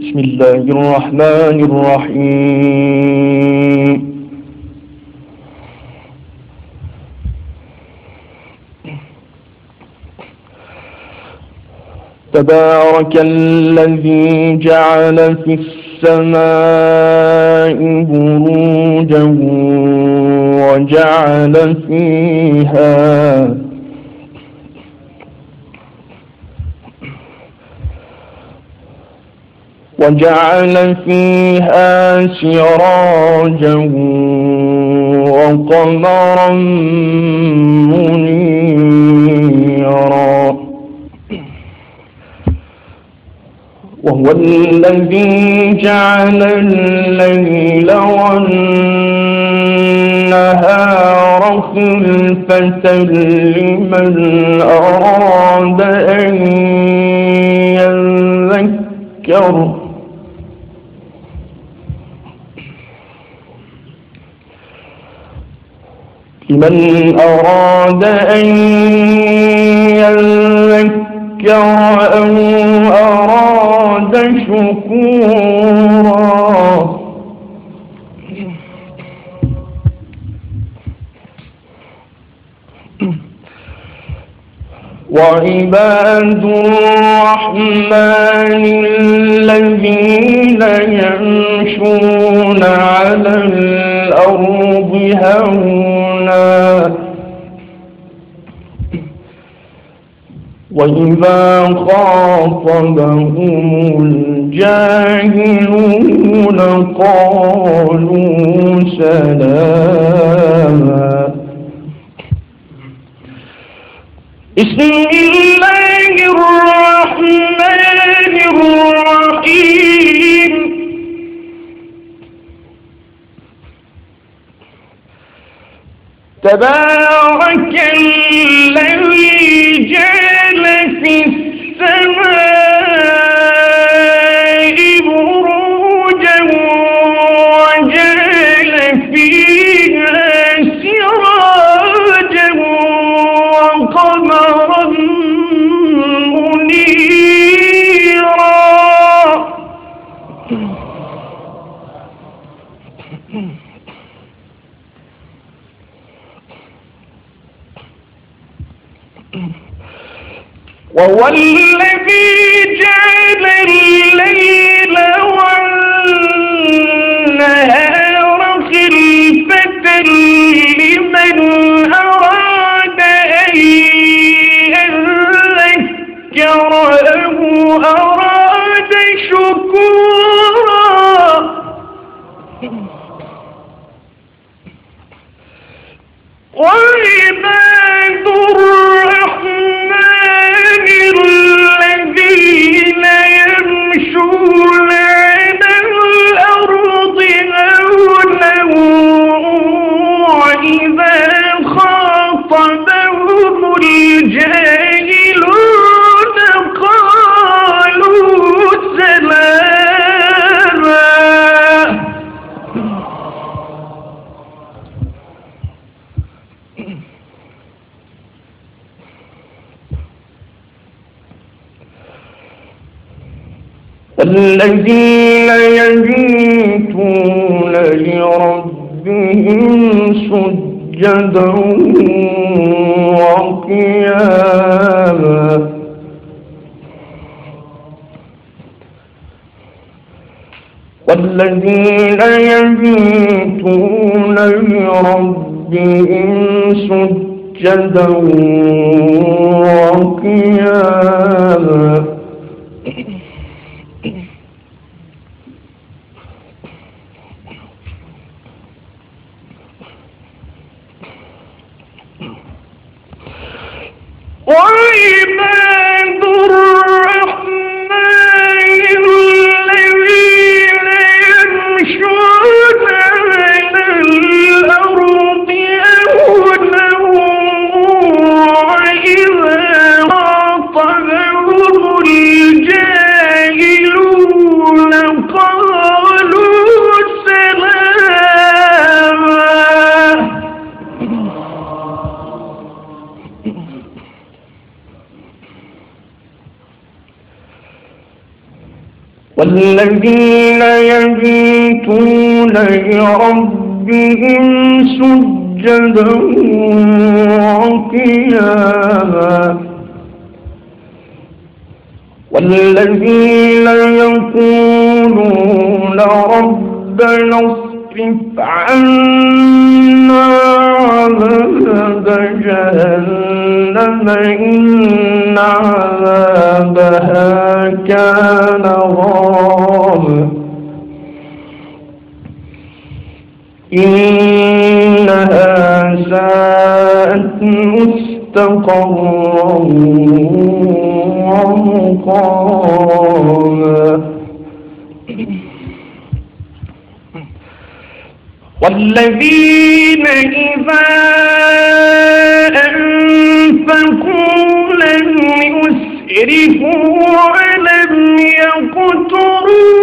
بسم الله الرحمن الرحيم. تبارك الذي جعل في السماء بروجا وجعل فيها سراجا وقمرا منيرا. وهو الذي جعل الليل والنهار خلفة لمن أراد أن يذكر أو أراد شكورا. وعباد الرحمن الذين يمشون على الأرض هونا وإذا خاطبهم الجاهلون قالوا سلاما. بسم الله الرحمن الرحيم. تبارك الذي جعل في السماء بروجا وجعل فيها سراجا وقمرا منيرا. وهو الذي جعل الليل والنهار خلفة لمن أراد أن يذكر أو أراد شكورا. وعباد الرحمن الذين يمشون على الأرض هونا وإذا خاطبهم الجاهلون قالوا سلاما. الذين يبيتون لربهم سجدا وقياما. والذين يبيتون لربهم سجدا وقياما. وعباد الرحمن الذين يمشون على الأرض هونا وإذا خاطبهم الجاهلون والذين يبيتون لربهم سجدا وقياما والذين يقولون ربنا اصرف عنا عذاب جهنم إن عذابها كان غراما إنها ساءت مستقرا ومقاما والذين إذا أنفقوا لم يسرفوا ولم يقتروا